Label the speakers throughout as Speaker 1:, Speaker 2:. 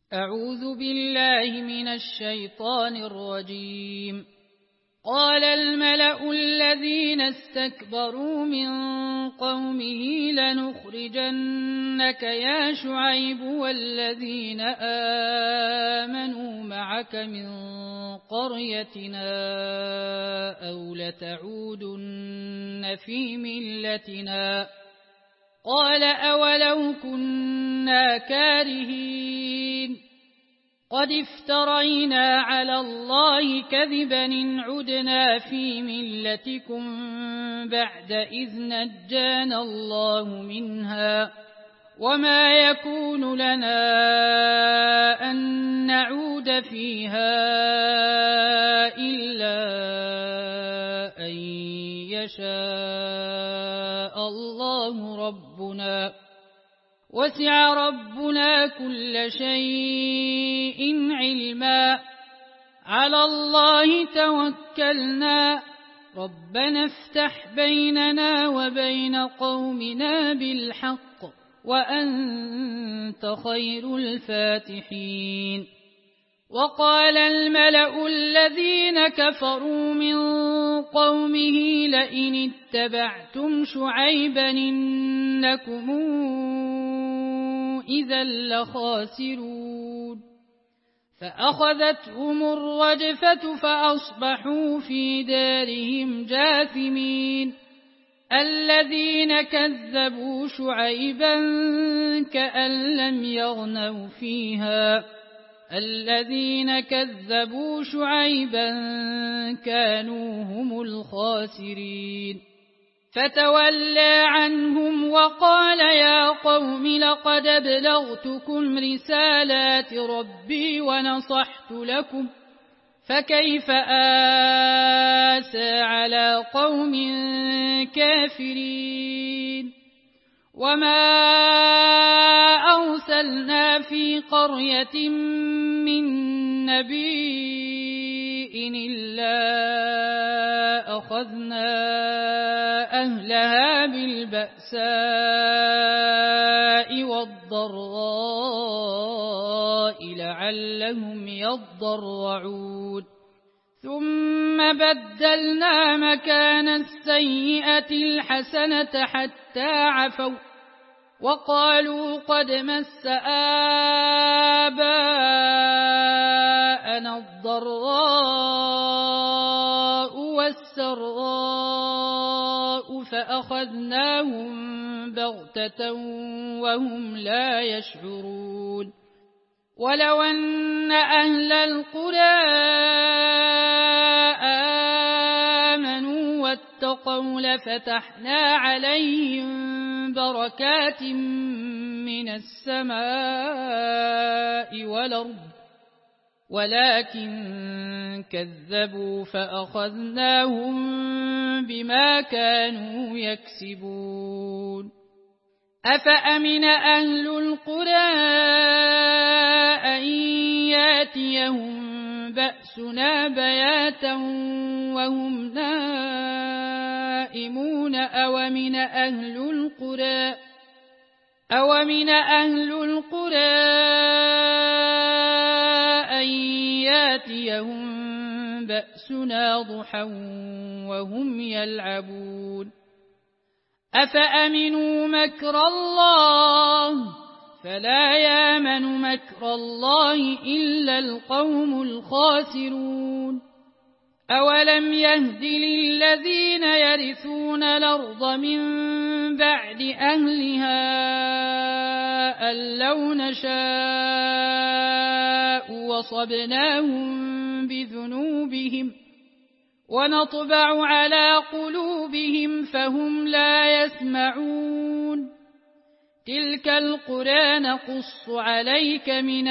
Speaker 1: أعوذ بالله من الشيطان الرجيم. قال الملأ الذين استكبروا من قومه لنخرجنك يا شعيب والذين آمنوا معك من قريتنا أو لتعودن في ملتنا. قال أولو كنا كارهين قد افترينا على الله كذبا إن عدنا في ملتكم بعد إذ نجانا الله منها وما يكون لنا أن نعود فيها إلا أن يشاء الله ربنا وسع ربنا كل شيء علما على الله توكلنا ربنا افتح بيننا وبين قومنا بالحق وأنت خير الفاتحين. وقال الملأ الذين كفروا من قومه لئن اتبعتم شعيبا إنكم إذا لخاسرون. فأخذتهم الرجفة فأصبحوا في دارهم جاثمين. الذين كذبوا شعيبا كأن لم يغنوا فيها الذين كذبوا شعيبا كانوا هم الخاسرين. فتولى عنهم وقال يا قوم لقد أبلغتكم رسالات ربي ونصحت لكم فكيف آسى على قوم كافرين. وما أرسلنا في قرية من نبي إلا أخذنا أهلها بالبأساء والضراء لعلهم يضرعون. ثم بدلنا مكان السيئة الحسنة حتى عفوا وقالوا قد مس آباءنا الضراء والسراء فأخذناهم بغتة وهم لا يشعرون. ولو أن أهل القرى آمنوا واتقوا لفتحنا عليهم بركات من السماء والأرض ولكن كذبوا فأخذناهم بما كانوا يكسبون. أفأمن أهل القرى أن ياتيهم بأسنا بياتا وهم نائمون أومن أهل القرى أن ياتيهم بأسنا ضحى وهم يلعبون. أفأمنوا مكر الله فلا يامن مكر الله إلا القوم الخاسرون. أولم يهد للذين يرثون الأرض من بعد أهلها أن لو نشاء وصبناهم بذنوبهم ونطبع على قلوبهم فهم لا يسمعون. تلك القرى نقص عليك من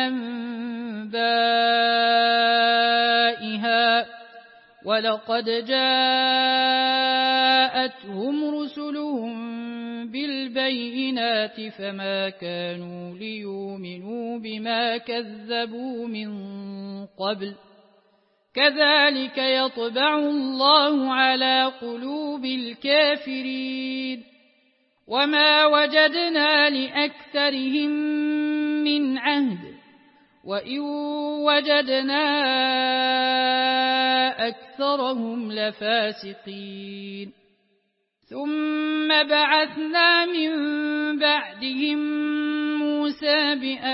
Speaker 1: أنبائها ولقد جاءتهم رسلهم بالبينات فما كانوا ليؤمنوا بما كذبوا من قبل كذلك يطبع الله على قلوب الكافرين. وما وجدنا لأكثرهم من عهد وإن وجدنا أكثرهم لفاسقين ثم بعثنا من بعدهم موسى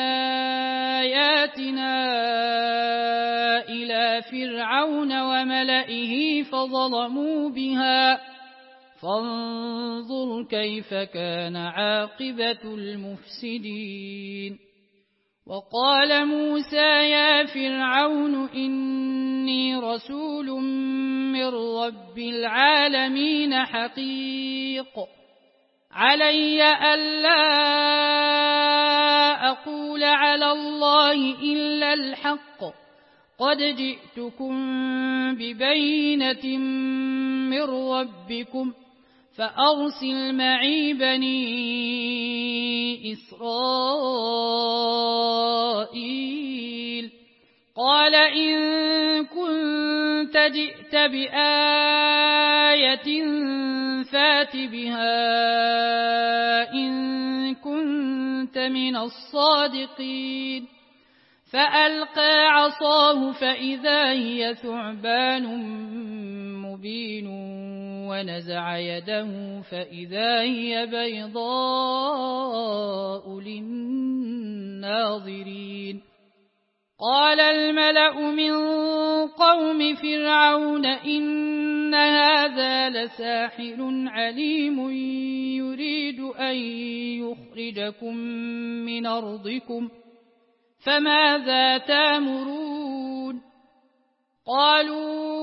Speaker 1: بآياتنا إلى فرعون وملئه فظلموا بها فانظر كيف كان عاقبة المفسدين وقال موسى يا فرعون إني رسول من رب العالمين حقيق علي ألا أقول على الله إلا الحق قد جئتكم ببينة من ربكم فأرسل معي بني إسرائيل قال إن كنت جئت بآية فات بها إن كنت من الصادقين فألقى عصاه فإذا هي ثعبان مبين ونزع يده فإذا هي بيضاء للناظرين قال الملأ من قوم فرعون إن هذا لساحر عليم يريد أن يخرجكم من أرضكم فماذا تأمرون قالوا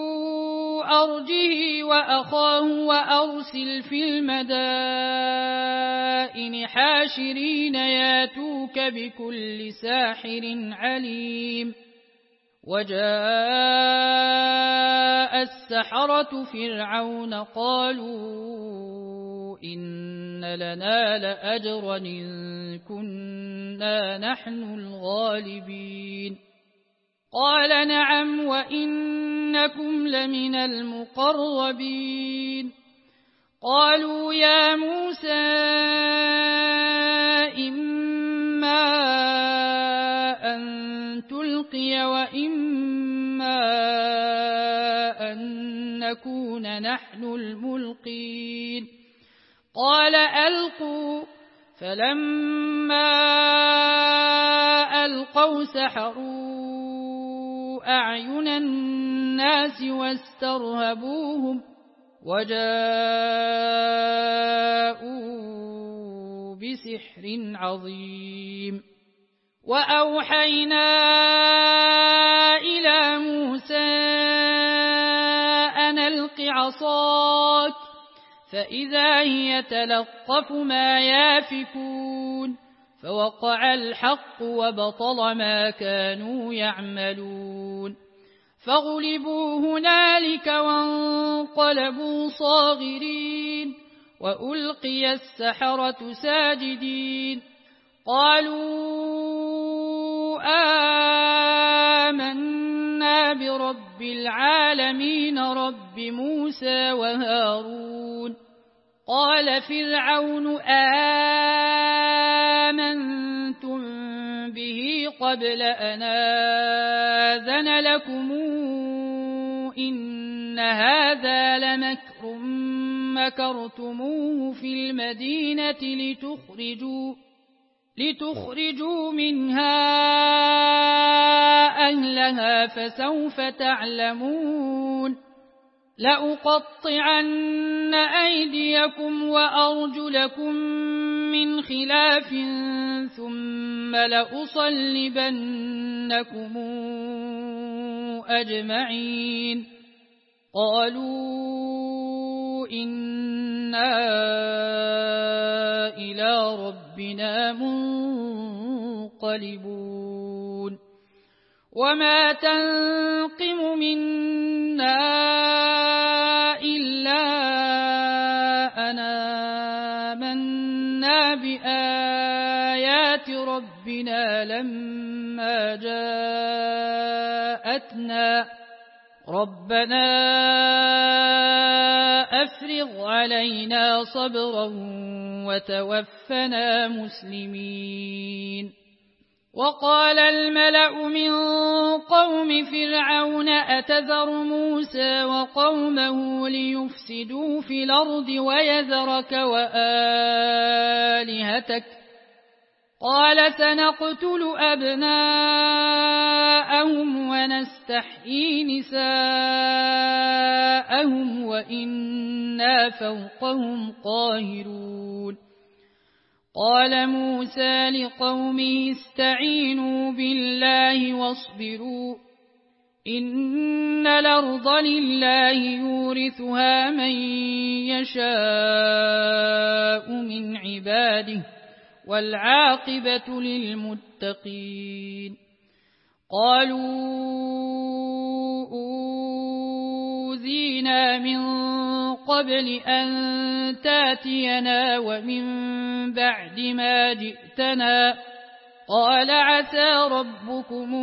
Speaker 1: أرجه وأخاه وأرسل في المدائن حاشرين ياتوك بكل ساحر عليم وجاء السحرة فرعون قالوا إن لنا لأجرا إن كنا نحن الغالبين قال نعم وإنكم لمن المقربين قالوا يا موسى إما أن تلقي وإما أن نكون نحن الملقين قال ألقوا فلما ألقوا سحروا أعين الناس واسترهبوهم وجاءوا بسحر عظيم وأوحينا إلى موسى أن ألق عصاك فإذا هي تلقف ما يافكون فوقع الحق وبطل ما كانوا يعملون فغلبوا هنالك وانقلبوا صاغرين وألقي السحرة ساجدين قالوا آمنا برب العالمين رب موسى وهارون قال فرعون آمنتم به قبل أن آذن لكم إن هذا لمكر مكرتموه في المدينة لتخرجوا منها أهلها فسوف تعلمون لأقطعن أيديكم وأرجلكم من خلاف ثم لأصلبنكم أجمعين قالوا إنا إلى ربنا منقلبون وما تنقم منا إلا أن آمنا بآيات ربنا لما جاءتنا ربنا أفرغ علينا صبرا وتوفنا مسلمين وقال الملأ من قوم فرعون أتذر موسى وقومه ليفسدوا في الأرض ويذرك وآلهتك قال سنقتل أبناءهم ونستحيي نساءهم وإنا فوقهم قاهرون قال موسى لقومه استعينوا بالله واصبروا إن الأرض لله يورثها من يشاء من عباده والعاقبة للمتقين قالوا أوذينا من قبل أن تاتينا ومن بعد ما جئتنا قال عسى ربكم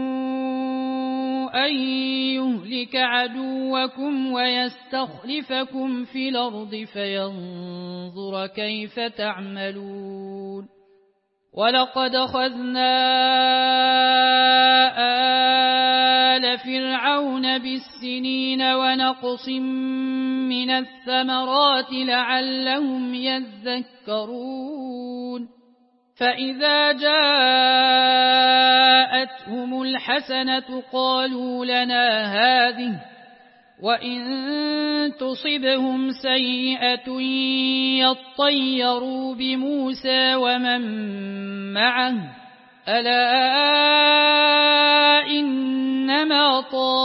Speaker 1: أن يهلك عدوكم ويستخلفكم في الأرض فينظر كيف تعملون ولقد أخذنا آل فرعون بالسنين ونقص من الثمرات لعلهم يذكرون فإذا جاءتهم الحسنة قالوا لنا هذه وإن تصبهم سيئة يطيروا بموسى ومن معه ألا إنما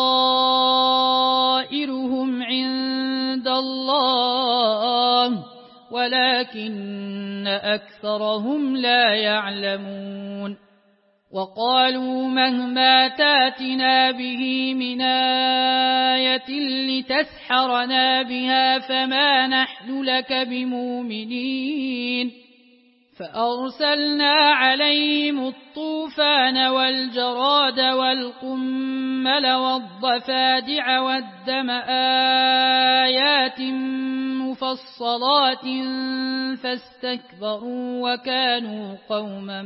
Speaker 1: طائرهم عند الله ولكن أكثرهم لا يعلمون وقالوا مهما تاتنا به من آية لتسحرنا بها فما نحن لك بمؤمنين فأرسلنا عليهم الطوفان والجراد والقمل والضفادع والدم آيات مفصلات فاستكبروا وكانوا قوما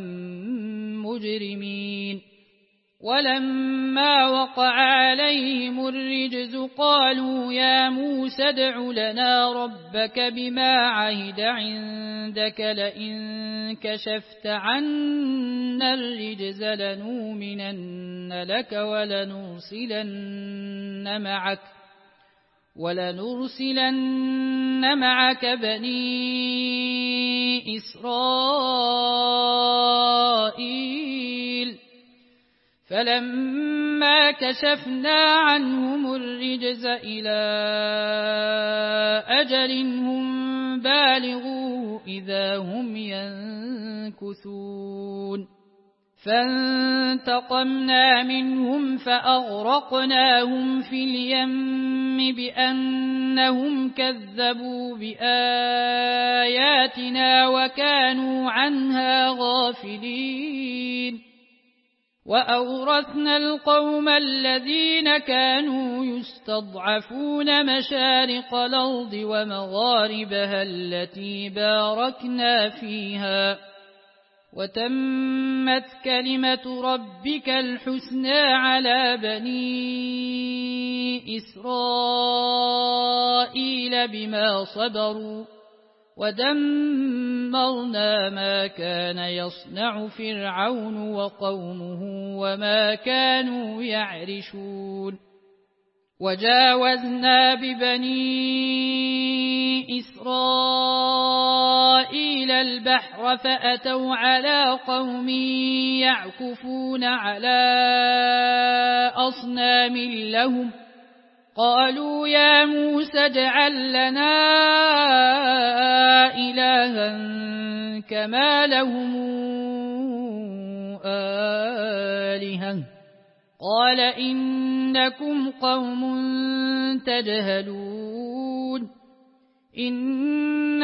Speaker 1: مجرمين ولما وقع عليهم الرجز قالوا يا موسى ادع لنا ربك بما عهد عندك لئن كشفت عنا الرجز لنؤمنن لك ولنرسلن معك بني إسرائيل فلما كشفنا عنهم الرجز إلى أجل هم بالغوه إذا هم ينكثون فانتقمنا منهم فأغرقناهم في اليم بأنهم كذبوا بآياتنا وكانوا عنها غافلين وأورثنا القوم الذين كانوا يستضعفون مشارق الأرض ومغاربها التي باركنا فيها وتمت كلمة ربك الحسنى على بني إسرائيل بما صبروا ودمرنا ما كان يصنع فرعون وقومه وما كانوا يعرشون وجاوزنا ببني إسرائيل البحر فأتوا على قوم يعكفون على أصنام لهم قالوا يا موسى اجعل لنا إلها كما لهم آلهة قال إنكم قوم تجهلون إن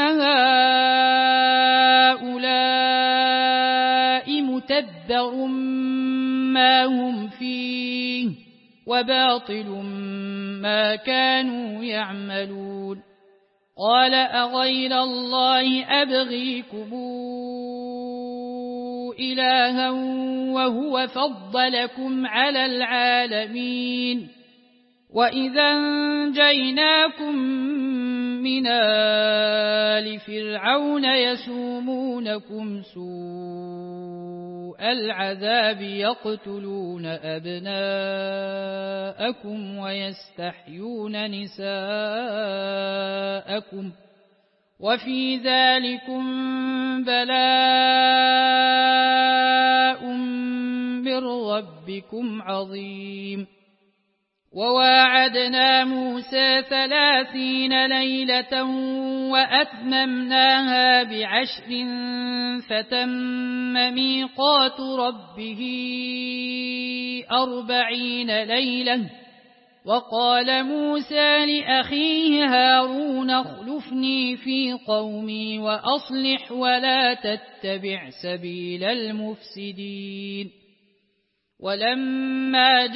Speaker 1: هؤلاء متبر ما هم فيه وباطل ما كانوا يعملون قال أغير الله أبغيكم إلها وهو فضلكم على العالمين وإذا أنجيناكم من آل فرعون يسومونكم سوء العذاب يقتلون أبناءكم ويستحيون نساءكم وفي ذلكم بلاء من ربكم عظيم وواعدنا موسى 30 ليلة وأتممناها ب10 فتم ميقات ربه 40 ليلة وقال موسى لأخيه هارون اخلفني في قومي وأصلح ولا تتبع سبيل المفسدين ولما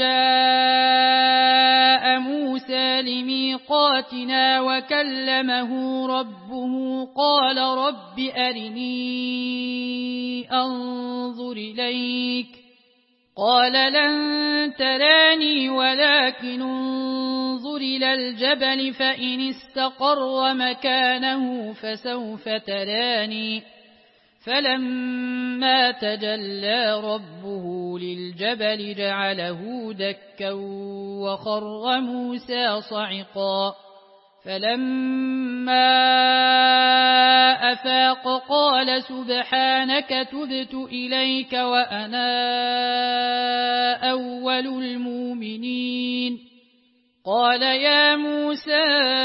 Speaker 1: جاء موسى لميقاتنا وكلمه ربه قال رب أرني أنظر إليك قال لن تراني ولكن انظر إلى الجبل فإن استقر مكانه فسوف تراني فلما تجلى ربه للجبل جعله دكا وخر موسى صعقا فلما أفاق قال سبحانك تبت إليك وأنا أول المؤمنين قال يا موسى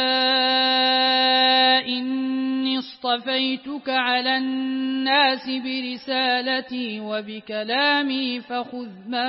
Speaker 1: إني اصطفيتك على الناس برسالتي وبكلامي فخذ ما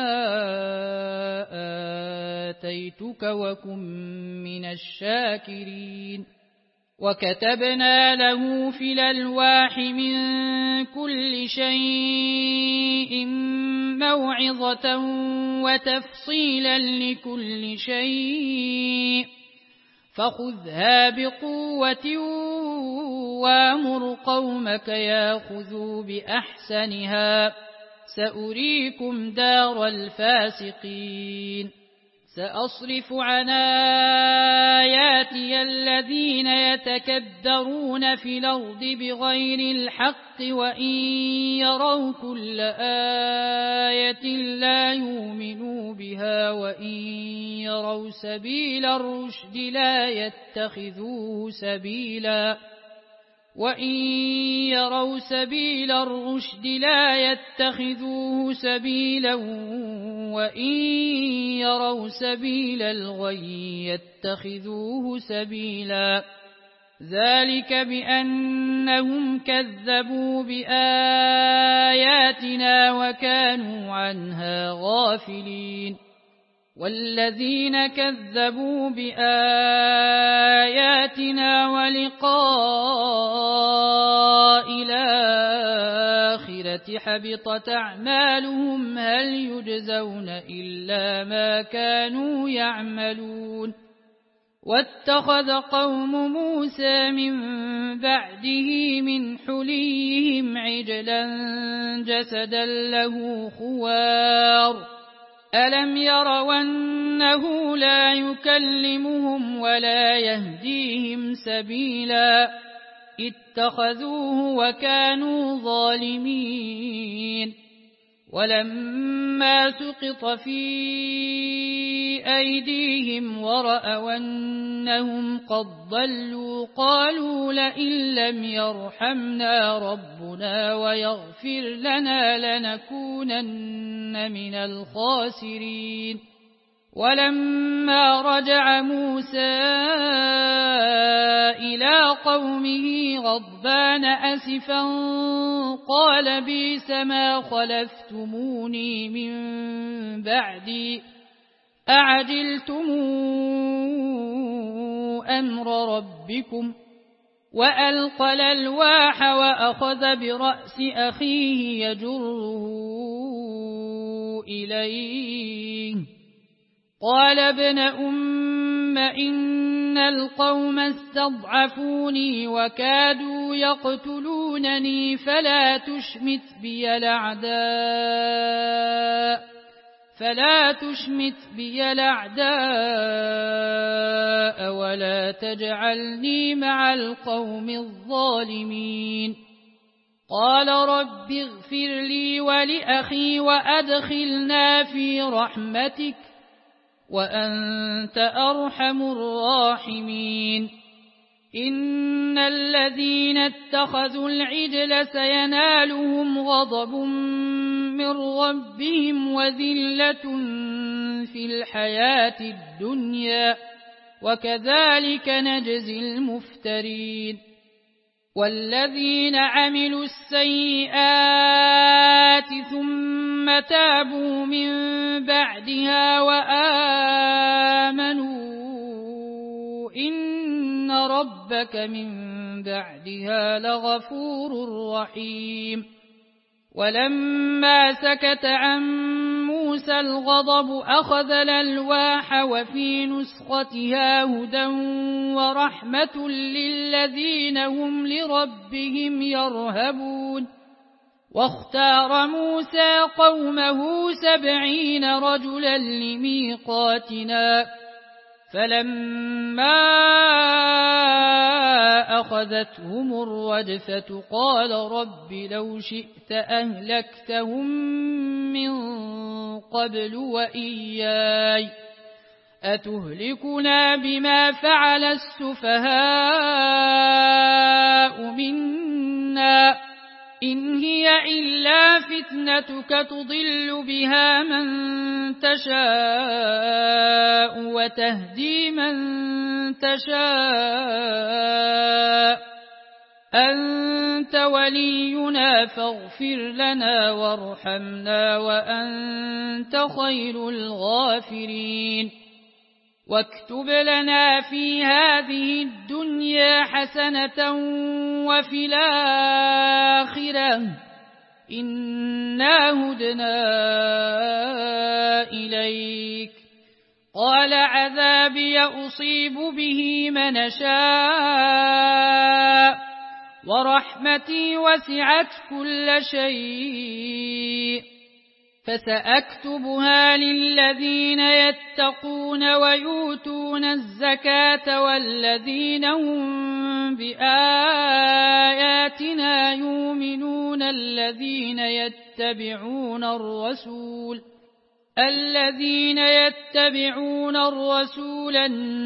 Speaker 1: آتيتك وكن من الشاكرين وكتبنا له في الألواح من كل شيء موعظة وتفصيلا لكل شيء فخذها بقوة وامر قومك ياخذوا بأحسنها سأريكم دار الفاسقين سأصرف عن آياتي الذين يتكبرون في الأرض بغير الحق وإن يروا كل آية لا يؤمنوا بها وإن يروا سبيل الرشد لا يتخذوه سبيلا وإن يروا سبيل الرشد لا يتخذوه سبيلا وإن يروا سبيل الغي يتخذوه سبيلا ذلك بأنهم كذبوا بآياتنا وكانوا عنها غافلين والذين كذبوا بآياتنا ولقاء الآخرة حبطت أعمالهم هل يجزون إلا ما كانوا يعملون واتخذ قوم موسى من بعده من حليهم عجلا جسدا له خوار ألم يروا أنه لا يكلمهم ولا يهديهم سبيلا اتخذوه وكانوا ظالمين ولما سقط في أيديهم ورأوا أنهم قد ضلوا قالوا لئن لم يرحمنا ربنا ويغفر لنا لنكونن من الخاسرين ولما رجع موسى إلى قومه غضبان أسفا قال بئس ما خلفتموني من بعدي أعجلتم أمر ربكم وألقى الألواح وأخذ برأس أخيه يجره إليه قال ابن أم إن القوم استضعفوني وكادوا يقتلون دونني فلا تشمت بي الأعداء ولا تجعلني مع القوم الظالمين. قال رب اغفر لي ولأخي وأدخلنا في رحمتك وأنت أرحم الراحمين. إن الذين اتخذوا العجل سينالهم غضب من ربهم وذلة في الحياة الدنيا وكذلك نجزي المفترين. والذين عملوا السيئات ثم تابوا من بعدها وآمنوا إن ربك من بعدها لغفور رحيم. ولما سكت عن موسى الغضب أخذ الألواح وفي نسختها هدى ورحمة للذين هم لربهم يرهبون. واختار موسى قومه 70 رجلا لميقاتنا فلما أخذتهم الرجفة قال رب لو شئت أهلكتهم من قبل وإياي أتهلكنا بما فعل السفهاء منا إن هي إلا فتنتك تضل بها من تشاء وتهدي من تشاء أنت ولينا فاغفر لنا وارحمنا وأنت خير الغافرين. واكتب لنا في هذه الدنيا حسنة وفي الآخرة إنا هدنا إليك. قال عذابي أصيب به من شاء ورحمتي وسعت كل شيء فسأكتبها للذين يتقون ويؤتون الزكاة والذين هم بآياتنا يؤمنون الذين يتبعون الرسول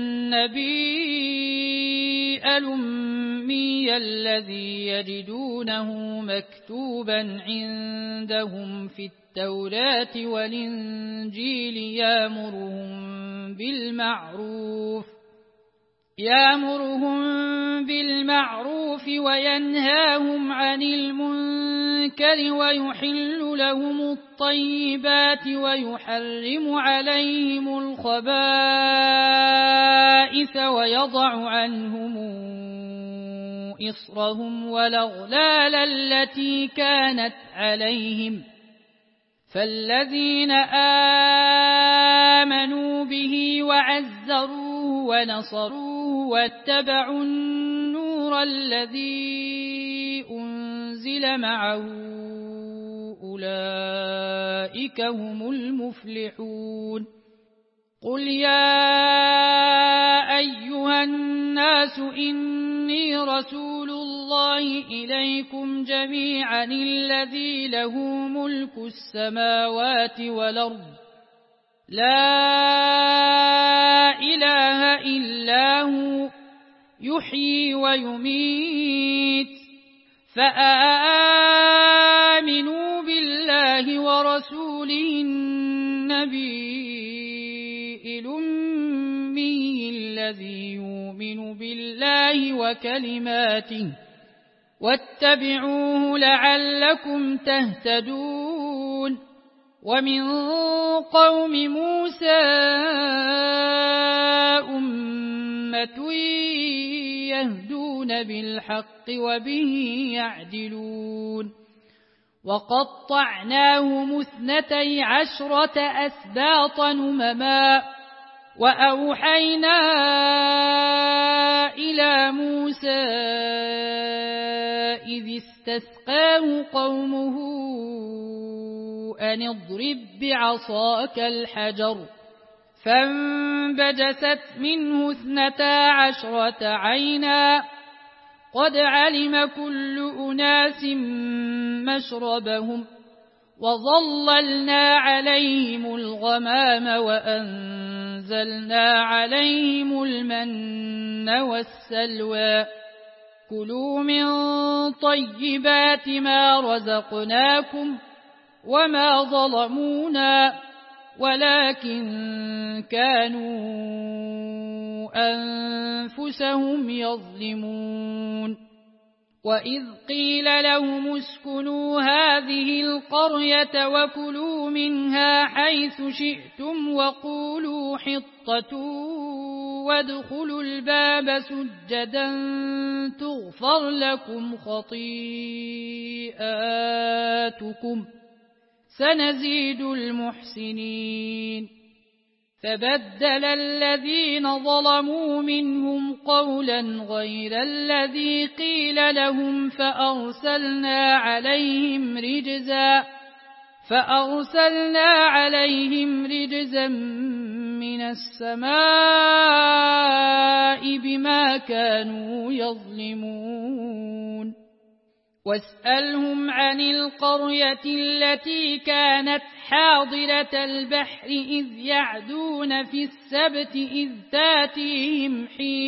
Speaker 1: النبي الأمي الذي يجدونه مكتوبا عندهم في التوراة والإنجيل يأمرهم بالمعروف وينهاهم عن المنكر ويحل لهم الطيبات ويحرم عليهم الخبائث ويضع عنهم إصرهم والأغلال التي كانت عليهم. فالذين آمنوا به وعزروه ونصروه واتبعوا النور الذي أنزل معه أولئك هم المفلحون. قل يا أيها الناس إني رسول الله إليكم جميعا الذي له ملك السماوات والأرض لا إله إلا هو يحيي ويميت فآمنوا بالله ورسوله النبي الأمي الذي يؤمن بالله وكلماته واتبعوه لعلكم تهتدون. ومن قوم موسى أمة يهدون بالحق وبه يعدلون. وقطعناهم 12 أسباطا أمما وأوحينا إلى موسى إذ استسقاه قومه أن اضرب بعصاك الحجر فانبجست منه 12 عينا قد علم كل أناس مشربهم وظللنا عليهم الغمام وأنزلنا عليهم المن والسلوى كلوا من طيبات ما رزقناكم وما ظلمونا ولكن كانوا أنفسهم يظلمون وإذ قيل لهم اسكنوا هذه القرية وكلوا منها حيث شئتم وقولوا حطة وادخلوا الباب سجدا تغفر لكم خطيئاتكم سنزيد المحسنين فبدل الذين ظلموا منهم قولا غير الذي قيل لهم فأرسلنا عليهم رجزا من السماء بما كانوا يظلمون واسألهم عن القرية التي كانت حاضرة البحر إذ يعدون في السبت إذ تاتيهم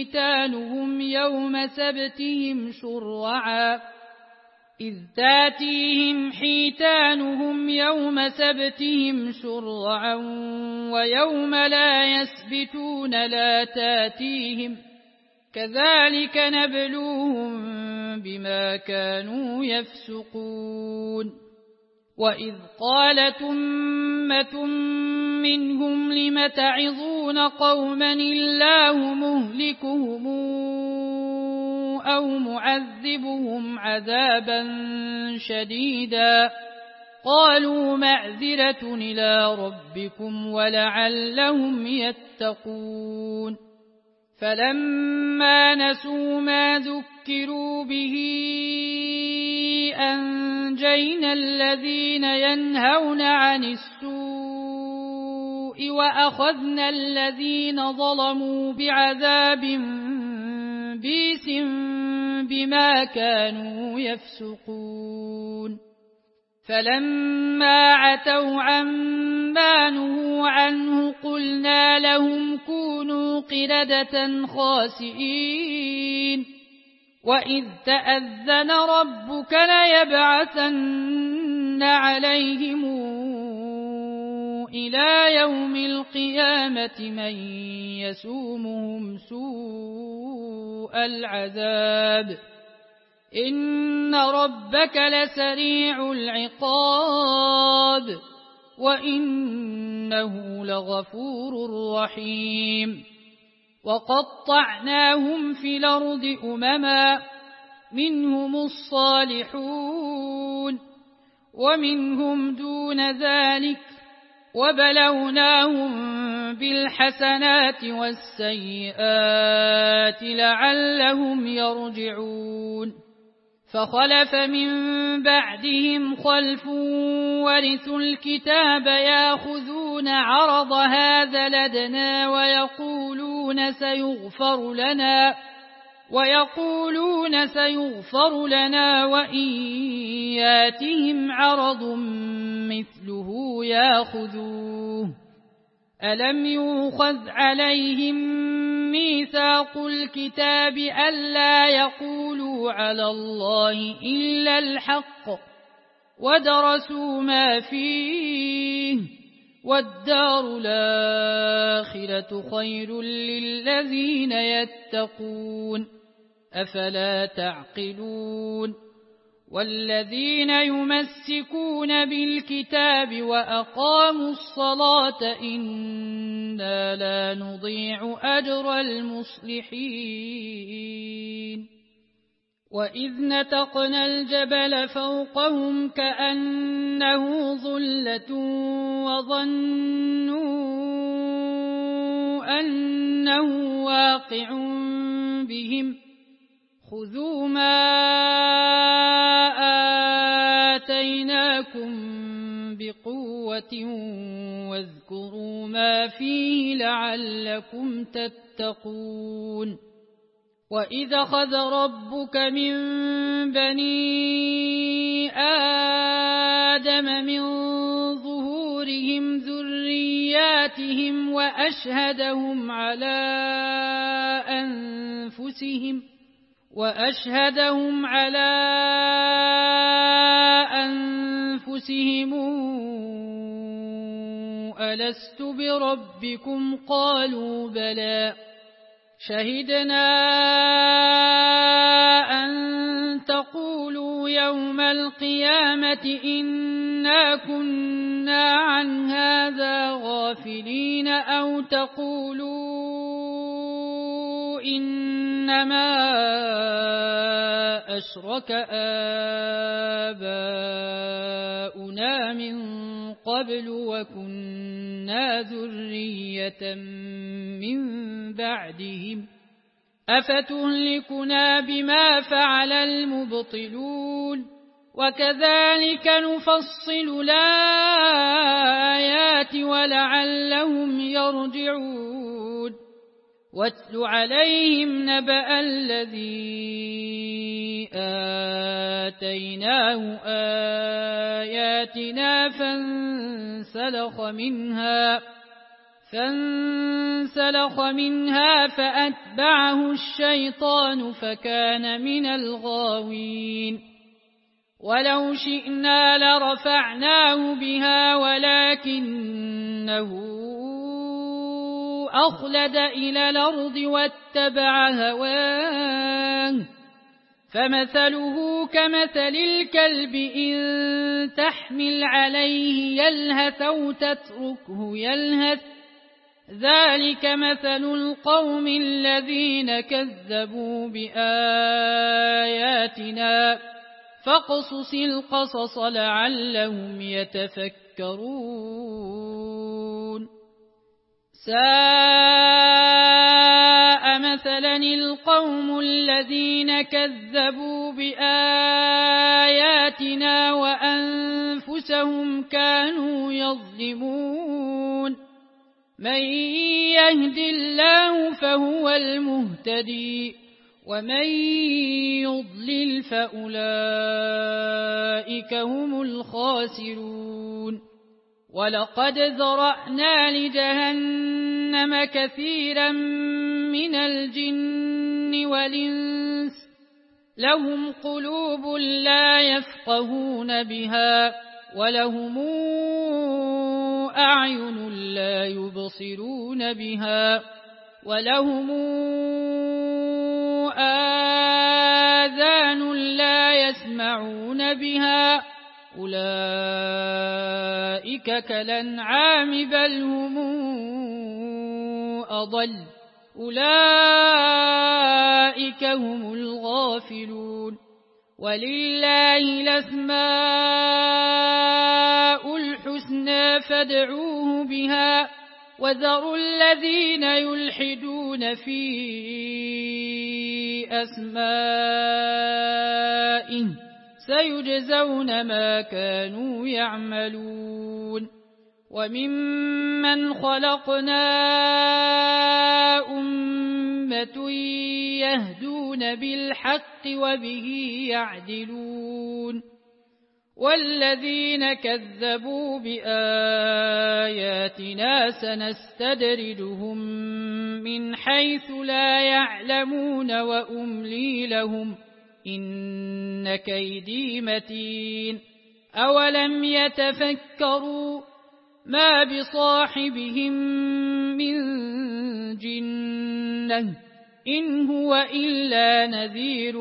Speaker 1: حيتانهم يوم سبتهم شرعا ويوم لا يسبتون لا تاتيهم كذلك نبلوهم بما كانوا يفسقون وإذ قالت أمة منهم لم تعظون قوما الله مهلكهم أو معذبهم عذابا شديدا قالوا معذرة إلى ربكم ولعلهم يتقون فلما نسوا ما ذكروا به أنجينا الذين ينهون عن السوء وأخذنا الذين ظلموا بعذاب بئس بما كانوا يفسقون فلما عتوا عما نهوا عنه قلنا لهم كونوا قردة خاسئين وإذ تأذن ربك ليبعثن عليهم إلى يوم القيامة من يسومهم سوء العذاب إن ربك لسريع العقاب وإنه لغفور رحيم وقطعناهم في الأرض أمما منهم الصالحون ومنهم دون ذلك وبلوناهم بالحسنات والسيئات لعلهم يرجعون فخلف من بعدهم خلف ورثوا الكتاب يأخذون عرض هذا الأدنى ويقولون سيغفر لنا وإن ياتهم عرض مثله يأخذوه ألم يؤخذ عليهم ميثاق الكتاب ألا يقولوا على الله إلا الحق ودرسوا ما فيه والدار الآخرة خير للذين يتقون أفلا تعقلون والذين يمسكون بالكتاب وأقاموا الصلاة إنا لا نضيع أجر المصلحين وإذ نتقنا الجبل فوقهم كأنه ظلة وظنوا أنه واقع بهم خذوا ما آتيناكم بقوة واذكروا ما فيه لعلكم تتقون وإذ أخذ ربك من بني آدم من ظهورهم ذرياتهم وأشهدهم على أنفسهم ألست بربكم قالوا بلى شهدنا أن تقولوا يوم القيامة إنا كنا عن هذا غافلين أو تقولوا إنما أشرك آباؤنا من قبل وكنا ذرية من بعدهم أفتهلكنا بما فعل المبطلون وكذلك نفصل الآيات ولعلهم يرجعون واتل عليهم نبأ الذي آتيناه آياتنا فانسلخ منها فأتبعه الشيطان فكان من الغاوين ولو شئنا لرفعناه بها ولكنه أخلد إلى الأرض واتبع هواه فمثله كمثل الكلب إن تحمل عليه يلهث أو تتركه يلهث ذلك مثل القوم الذين كذبوا بآياتنا فاقصص القصص لعلهم يتفكرون ساء مثلا القوم الذين كذبوا بآياتنا وأنفسهم كانوا يظلمون من يهد الله فهو المهتدي ومن يضلل فأولئك هم الخاسرون ولقد ذرأنا لجهنم كثيرا من الجن والإنس لهم قلوب لا يفقهون بها ولهم أعين لا يبصرون بها ولهم آذان لا يسمعون بها أولئك كالأنعام بل هم أضل أولئك هم الغافلون ولله الأسماء الحسنى فادعوه بها وذروا الذين يلحدون في أسمائه سيجزون ما كانوا يعملون وممن خلقنا أمة يهدون بالحق وبه يعدلون والذين كذبوا بآياتنا سنستدرجهم من حيث لا يعلمون وأملي لهم إن كيدي متين أولم يتفكروا ما بصاحبهم من جنة إن هو إلا نذير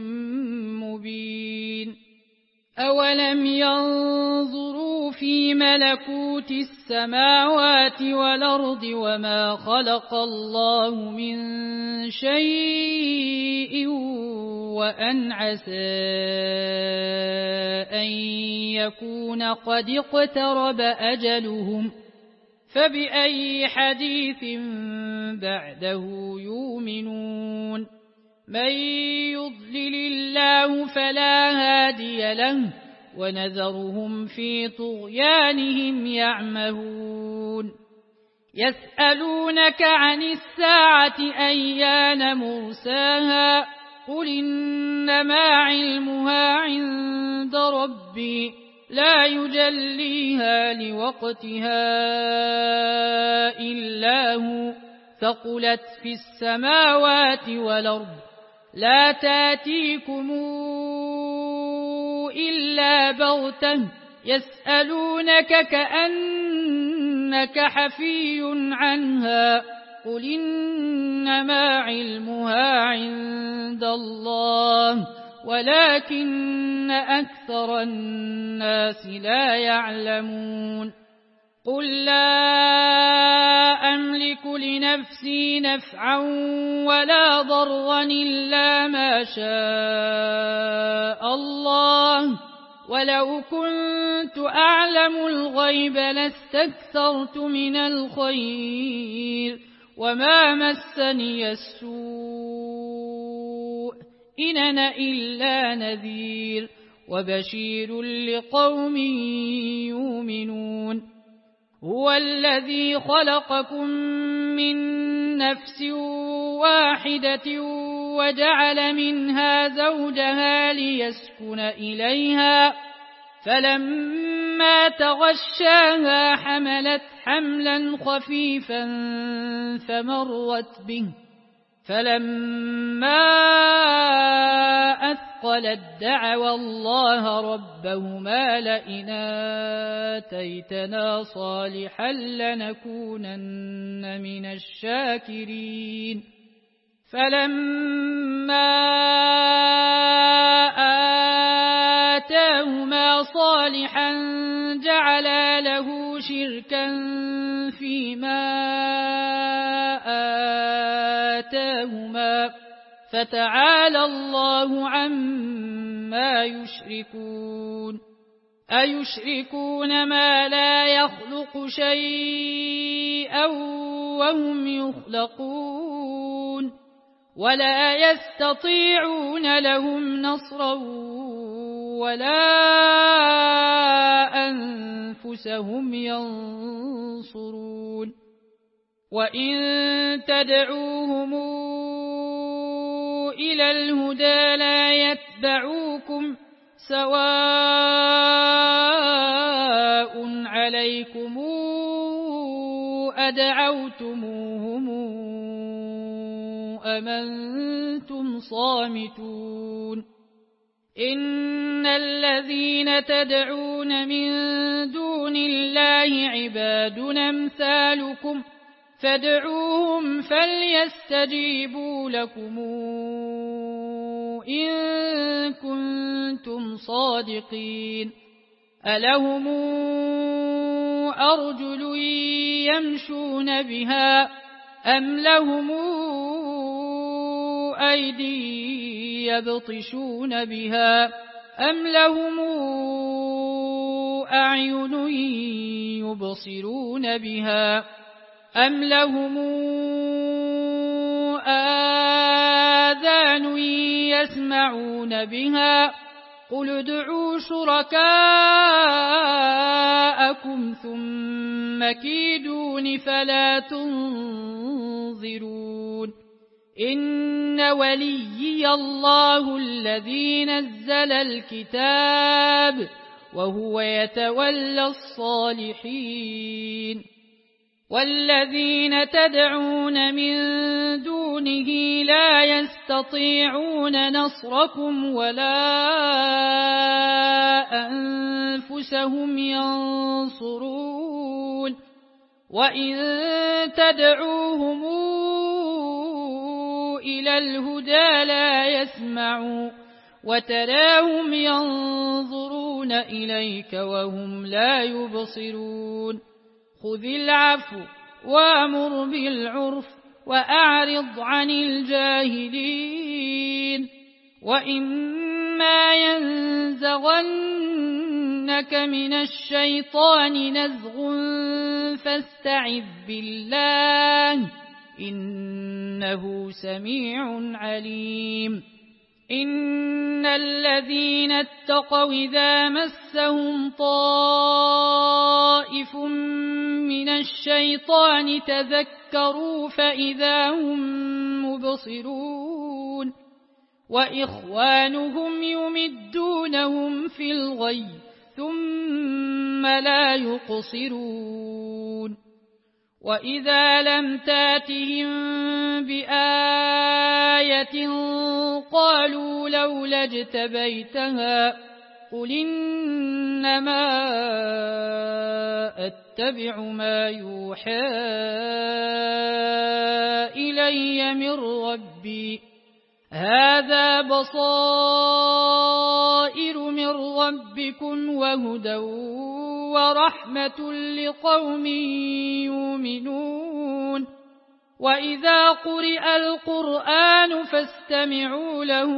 Speaker 1: مبين أولم ينظروا في ملكوت السماوات والأرض وما خلق الله من شيء وأن عسى أن يكون قد اقترب أجلهم فبأي حديث بعده يؤمنون من يضلل الله فلا هادي له ونذرهم في طغيانهم يعمهون يسألونك عن الساعة أيان مرساها قل إنما علمها عند ربي لا يجليها لوقتها إلا هو ثقلت في السماوات والأرض لا تاتيكم إلا بغتة يسألونك كأنك حفي عنها قل إنما علمها عند الله ولكن أكثر الناس لا يعلمون قل لا أملك لنفسي نفعا ولا ضرا إلا ما شاء الله ولو كنت أعلم الغيب لاستكثرت من الخير وما مسني السوء إن أنا إلا نذير وبشير لقوم يؤمنون هو الذي خلقكم من نفس واحدة وجعل منها زوجها ليسكن إليها فلما تغشاها حملت حملا خفيفا فمرت به فلما أثقلت دعوا الله ربهما لئن آتيتنا صالحا لنكونن من الشاكرين فلما آتاهما صالحا جعلا له شركا فيما آتاهما فتعالى الله عما يشركون أيشركون ما لا يخلق شيئا وهم يخلقون ولا يستطيعون لهم نصرا ولا أنفسهم ينصرون وإن تدعوهم إلى الهدى لا يتبعوكم سواء عليكم أدعوتموهم أم أنتم صامتون إن الذين تدعون من دون الله عباد أمثالكم فادعوهم فليستجيبوا لكم إن كنتم صادقين ألهم أرجل يمشون بها أم لهم أيدي يبطشون بها أم لهم أعين يبصرون بها أم لهم آذان يسمعون بها قل ادعوا شركاءكم ثم كيدون فلا تنظرون إن وليي الله الذي نزل الكتاب وهو يتولى الصالحين والذين تدعون من دونه لا يستطيعون نصركم ولا أنفسهم ينصرون وإن تدعوهم إلى الهدى لا يسمعوا وتراهم ينظرون إليك وهم لا يبصرون خذ العفو وامر بالعرف وأعرض عن الجاهلين وإما ينزغنك من الشيطان نزغ فاستعذ بالله إنه سميع عليم إن الذين اتقوا إذا مسهم طائف من الشيطان تذكروا فإذا هم مبصرون وإخوانهم يمدونهم في الغي ثم لا يقصرون وإذا لم تاتهم بآية قالوا لولا اجتبيتها قل إنما أتبع ما يوحى إلي من ربي هذا بصائر من ربكم وهدى ورحمة لقوم يؤمنون وإذا قرئ القرآن فاستمعوا له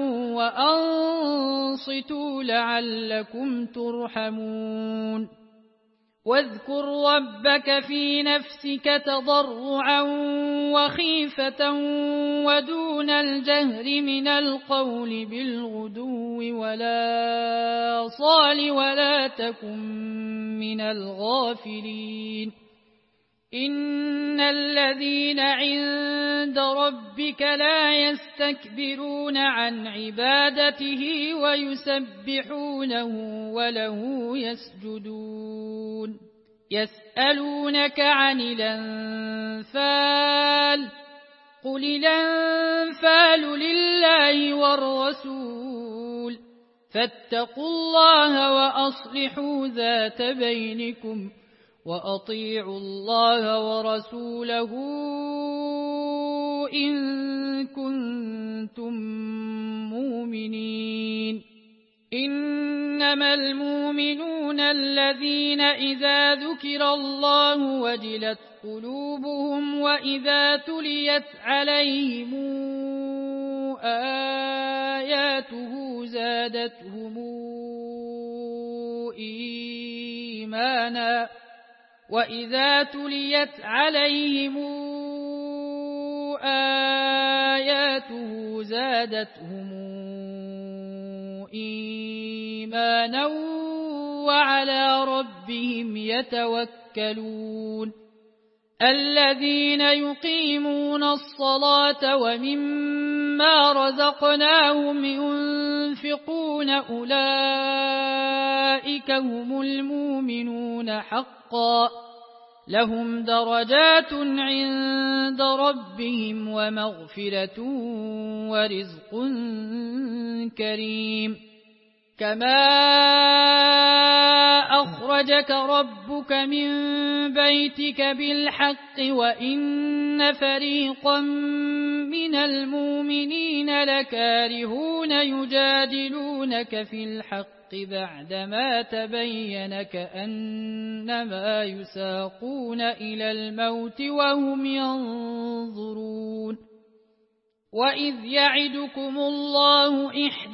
Speaker 1: وأنصتوا لعلكم ترحمون واذكر ربك في نفسك تضرعا وخيفة ودون الجهر من القول بالغدو ولا صال ولا تكن من الغافلين إن الذين عند ربك لا يستكبرون عن عبادته ويسبحونه وله يسجدون يسألونك عن الأنفال قل الأنفال لله والرسول فاتقوا الله وأصلحوا ذات بينكم وأطيعوا الله ورسوله إن كنتم مؤمنين إنما المؤمنون الذين إذا ذكر الله وجلت قلوبهم وإذا تليت عليهم آياته زادتهم إيمانا وإذا تليت عليهم آياته زادتهم إيمانا وعلى ربهم يتوكلون الذين يقيمون الصلاة ومما رزقناهم ينفقون أولئك هم المؤمنون حقا لهم درجات عند ربهم ومغفرة ورزق كريم كما أخرجك ربك من بيتك بالحق وإن فريقا من المؤمنين لكارهون يجادلونك في الحق بعدما تبين كأنما يساقون إلى الموت وهم ينظرون وإذ يعدكم الله إحدى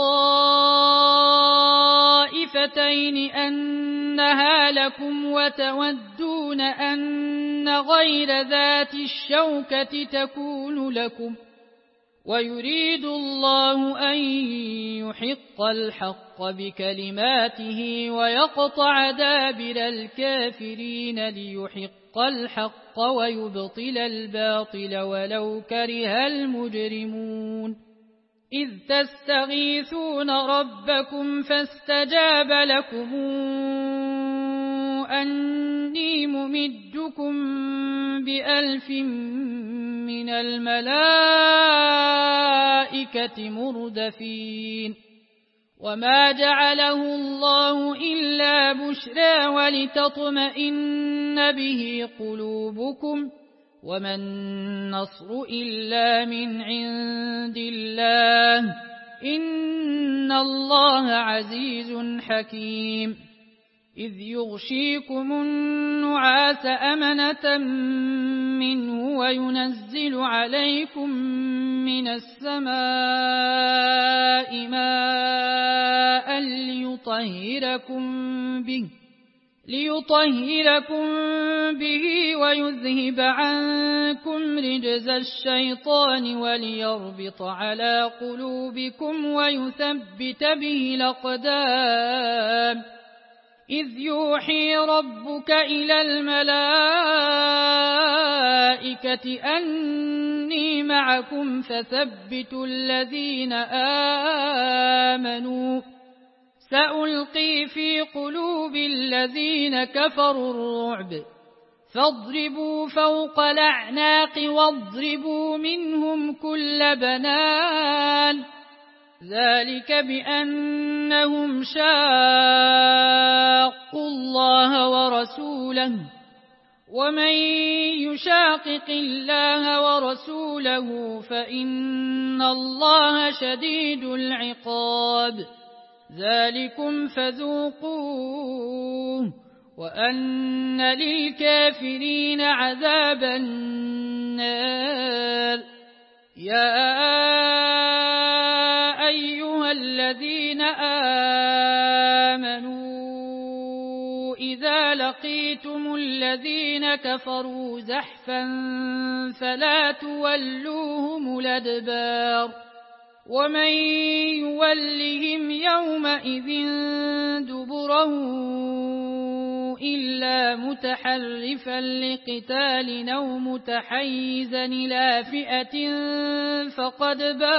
Speaker 1: الطائفتين أنها لكم وتودون أن غير ذات الشوكة تكون لكم ويريد الله أن يحق الحق بكلماته ويقطع دابر الكافرين ليحق الحق ويبطل الباطل ولو كره المجرمون إذ تستغيثون ربكم فاستجاب لكم أني ممدكم ب1000 من الملائكة مردفين وما جعله الله إلا بشرى ولتطمئن به قلوبكم وما النصر إلا من عند الله إن الله عزيز حكيم إذ يغشيكم النعاس أمنة منه وينزل عليكم من السماء ماء ليطهركم به ليطهركم به ويذهب عنكم رجز الشيطان وليربط على قلوبكم ويثبت به الأقدام إذ يوحي ربك إلى الملائكة أني معكم فثبتوا الذين آمنوا سألقي في قلوب الذين كفروا الرعب فاضربوا فوق الأعناق واضربوا منهم كل بنان ذلك بأنهم شاقوا الله ورسوله ومن يشاقق الله ورسوله فإن الله شديد العقاب ذلكم فذوقوه وأن للكافرين عذاب النار يا أيها الذين آمنوا إذا لقيتم الذين كفروا زحفا فلا تولوهم الأدبار ومن يولهم يومئذ دبره إلا متحرفا لقتال أو متحيزا إلى فئة فقد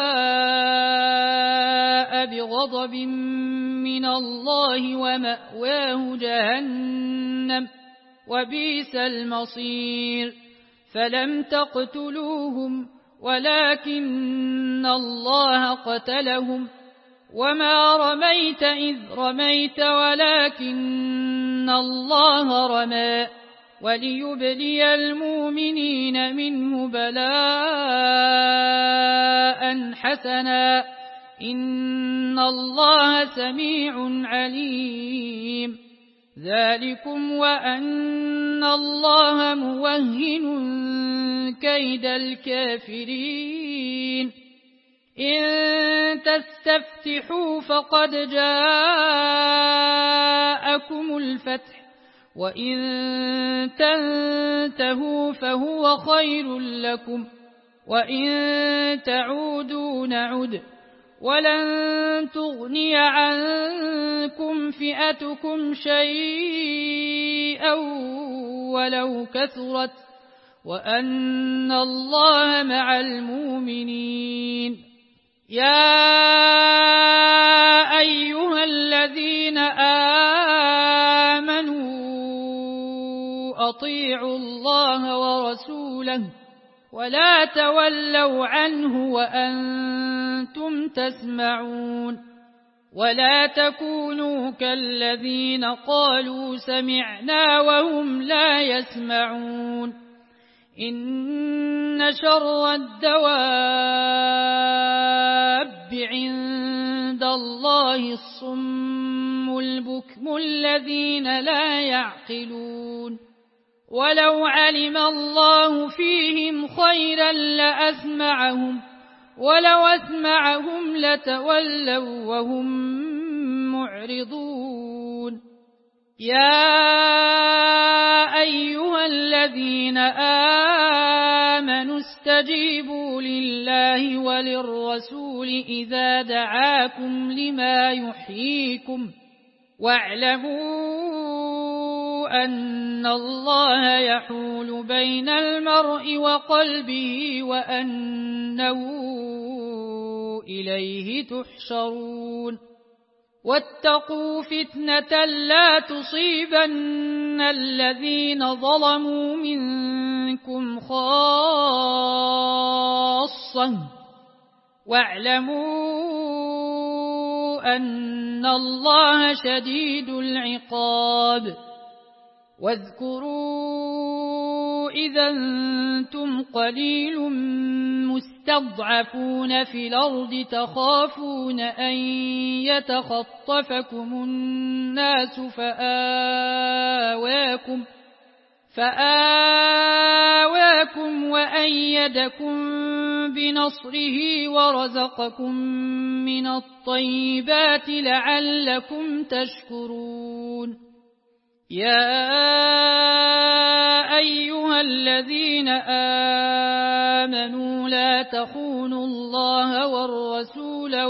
Speaker 1: باء بغضب من الله ومأواه جهنم وبئس المصير فلم تقتلوهم ولكن الله قتلهم وما رميت إذ رميت ولكن الله رمى وليبلي المؤمنين منه بلاء حسنا إن الله سميع عليم ذلكم وأن الله موهن كيد الكافرين إن تستفتحوا فقد جاءكم الفتح وإن تنتهوا فهو خير لكم وإن تعودوا نعد ولن تغني عنكم فئتكم شيئا ولو كثرت وأن الله مع المؤمنين يا أيها الذين آمنوا أطيعوا الله ورسوله ولا تولوا عنه وأنتم تسمعون ولا تكونوا كالذين قالوا سمعنا وهم لا يسمعون إن شر الدواب عند الله الصم البكم الذين لا يعقلون ولو علم الله فيهم خيرا لأسمعهم ولو أسمعهم لتولوا وهم معرضون يا أيها الذين آمنوا استجيبوا لله وللرسول إذا دعاكم لما يحييكم واعلموا أن الله يحول بين المرء وقلبه وأنه إليه تحشرون واتقوا فتنة لا تصيبن الذين ظلموا منكم خاصة واعلموا أن الله شديد العقاب واذكروا إذا أنتم قليل مستضعفون في الأرض تخافون أن يتخطفكم الناس فآواكم وأيدكم بنصره ورزقكم من الطيبات لعلكم تشكرون يا أيها الذين آمنوا لا تخونوا الله والرسول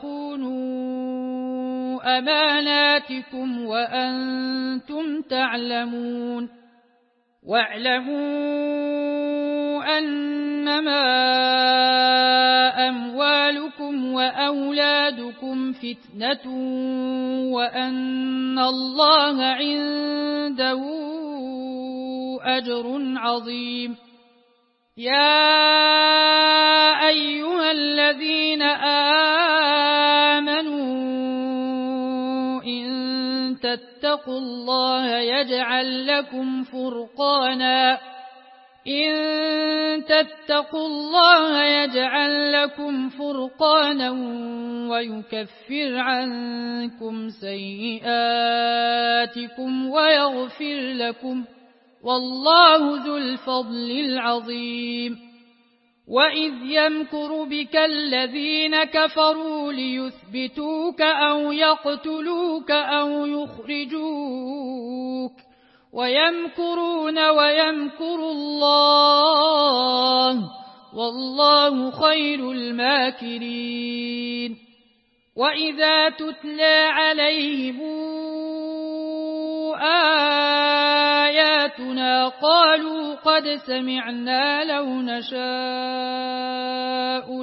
Speaker 1: وتخونوا أماناتكم وأنتم تعلمون واعلموا أنما أموالكم وأولادكم فتنة وأن الله عنده أجر عظيم يا أيها الذين آمنوا إن تتقوا الله يجعل لكم فرقانا ويكفر عنكم سيئاتكم ويغفر لكم والله ذو الفضل العظيم وإذ يمكر بك الذين كفروا ليثبتوك أو يقتلوك أو يخرجوك ويمكرون ويمكر الله والله خير الماكرين وإذا تتلى عليهم آياتنا قالوا قد سمعنا لو نشاء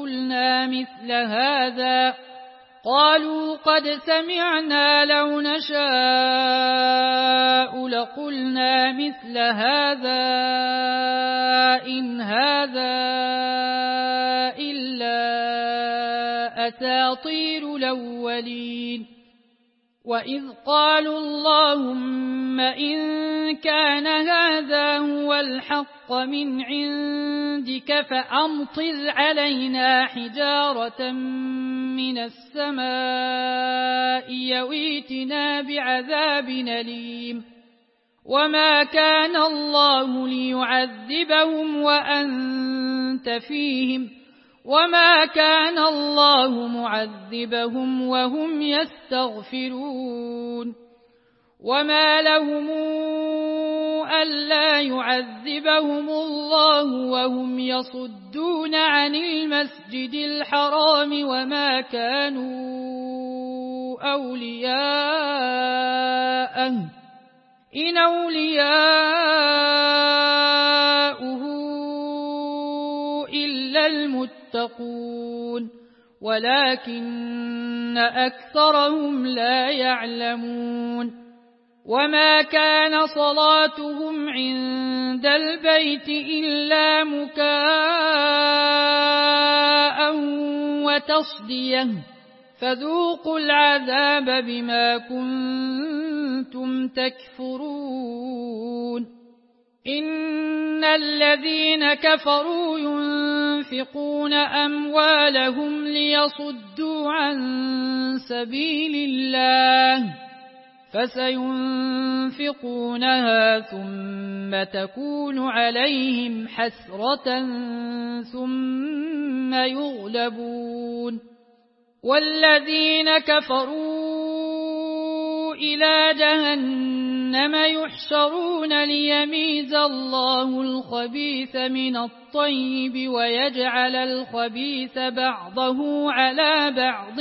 Speaker 1: لقلنا مثل هذا إن هذا إلا أساطير الأولين وإذ قالوا اللهم إن كان هذا هو الحق من عندك فأمطر علينا حجارة من السماء يويتنا بعذاب أليم وما كان الله ليعذبهم وأنت فيهم وما كان الله معذبهم وهم يستغفرون وما لهم ألا يعذبهم الله وهم يصدون عن المسجد الحرام وما كانوا أولياءه إن أولياؤه إلا المتقون ولكن أكثرهم لا يعلمون وما كان صلاتهم عند البيت إلا مكاء وتصدية فذوقوا العذاب بما كنتم تكفرون إن الذين كفروا ينفقون أموالهم ليصدوا عن سبيل الله فسينفقونها ثم تكون عليهم حسرة ثم يغلبون والذين كفروا إلى جهنم يحشرون ليميز الله الخبيث من الطيب ويجعل الخبيث بعضه على بعض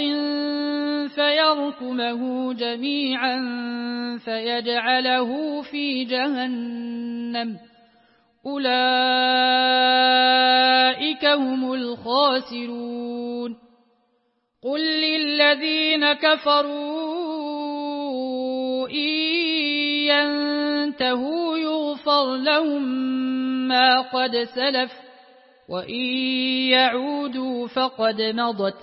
Speaker 1: فيركمه جميعا فيجعله في جهنم أولئك هم الخاسرون قل للذين كفروا إن ينتهوا يغفر لهم ما قد سلف وإن يعودوا فقد مضت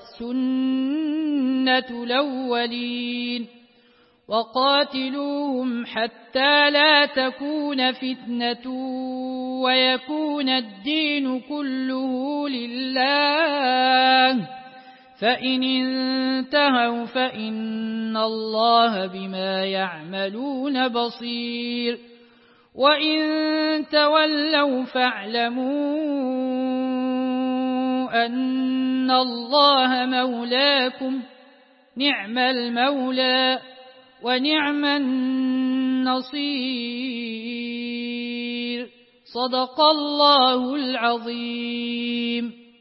Speaker 1: سنة الأولين وقاتلوهم حتى لا تكون فتنة ويكون الدين كله لله فإن انتهوا فإن الله بما يعملون بصير وإن تولوا فاعلموا أن الله مولاكم نعم المولى ونعم النصير نصير. صدق الله العظيم.